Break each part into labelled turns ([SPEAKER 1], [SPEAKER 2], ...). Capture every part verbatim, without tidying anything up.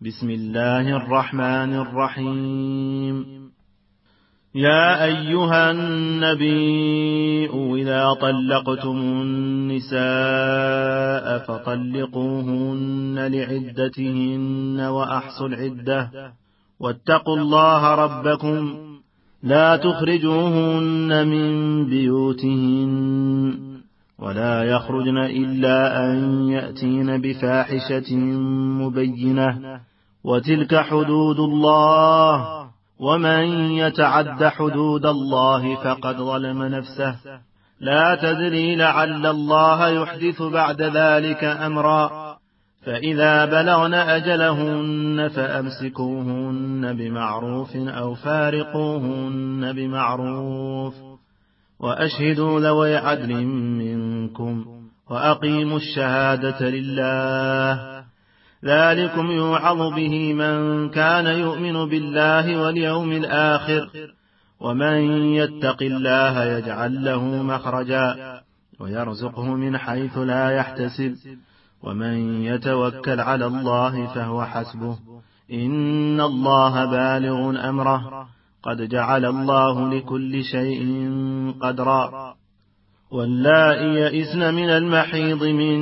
[SPEAKER 1] بسم الله الرحمن الرحيم. يا أيها النبي إذا طلقتم النساء فطلقوهن لعدتهن وأحصوا العدة واتقوا الله ربكم لا تخرجوهن من بيوتهن ولا يخرجن إلا أن يأتين بفاحشة مبينة وتلك حدود الله ومن يتعد حدود الله فقد ظلم نفسه لا تدري لعل الله يحدث بعد ذلك أمرا فإذا بلغن أجلهن فأمسكوهن بمعروف أو فارقوهن بمعروف وأشهدوا ذوي عدل منكم وأقيموا الشهادة لله ذلكم يوعظ به من كان يؤمن بالله واليوم الآخر ومن يتق الله يجعل له مخرجا ويرزقه من حيث لا يحتسب ومن يتوكل على الله فهو حسبه إن الله بالغ أمره قد جعل الله لكل شيء قدرا. واللائي يئسن من المحيض من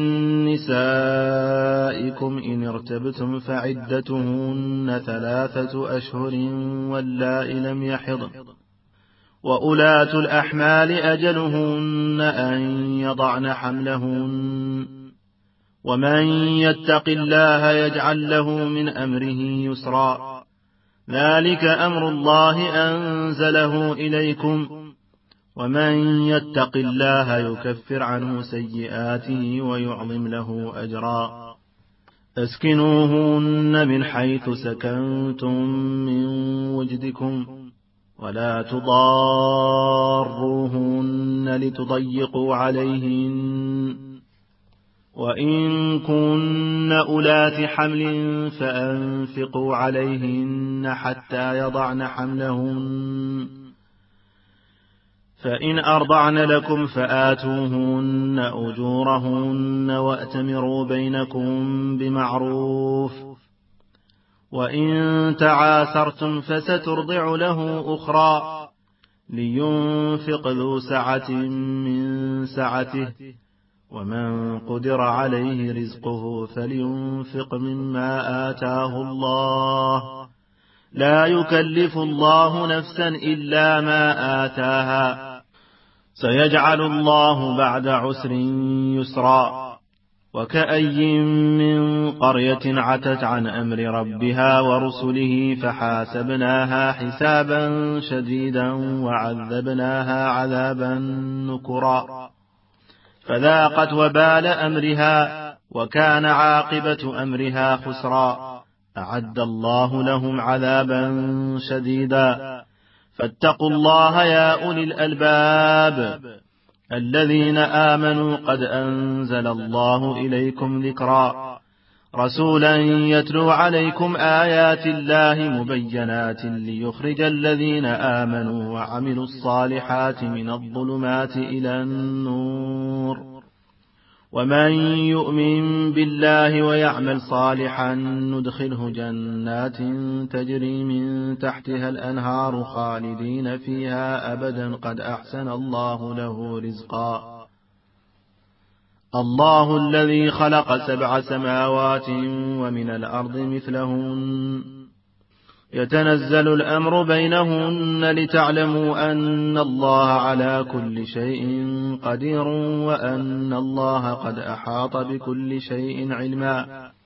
[SPEAKER 1] نسائكم إن ارتبتم فعدتهن ثلاثة أشهر واللائي لم يحضن وأولاة الأحمال أجلهن أن يضعن حملهن ومن يتق الله يجعل له من أمره يسرا ذلك أمر الله أنزله إليكم ومن يتق الله يكفر عنه سيئاته ويعظم له أجرا. اسكنوهن من حيث سكنتم من وجدكم ولا تضاروهن لتضيقوا عليهن وإن كن أولات حمل فأنفقوا عليهن حتى يضعن حملهن فإن أرضعن لكم فآتوهن أجورهن وأتمروا بينكم بمعروف وإن تعاثرتم فسترضع له أخرى لينفق ذو سعة من سعته ومن قدر عليه رزقه فلينفق مما آتاه الله لا يكلف الله نفسا إلا ما آتاها سيجعل الله بعد عسر يسرا. وكأي من قرية عتت عن أمر ربها ورسله فحاسبناها حسابا شديدا وعذبناها عذابا نكرا فذاقت وبال أمرها وكان عاقبة أمرها خسرا. أعد الله لهم عذابا شديدا فاتقوا الله يا أولي الألباب الذين آمنوا قد أنزل الله إليكم ذكرا رسولا يتلو عليكم آيات الله مبينات ليخرج الذين آمنوا وعملوا الصالحات من الظلمات إلى النور ومن يؤمن بالله ويعمل صالحا ندخله جنات تجري من تحتها الأنهار خالدين فيها أبدا قد أحسن الله له رزقا. الله الذي خلق سبع سماوات ومن الأرض مثلهن يتنزل الأمر بينهن لتعلموا أن الله على كل شيء قدير وأن الله قد أحاط بكل شيء علما.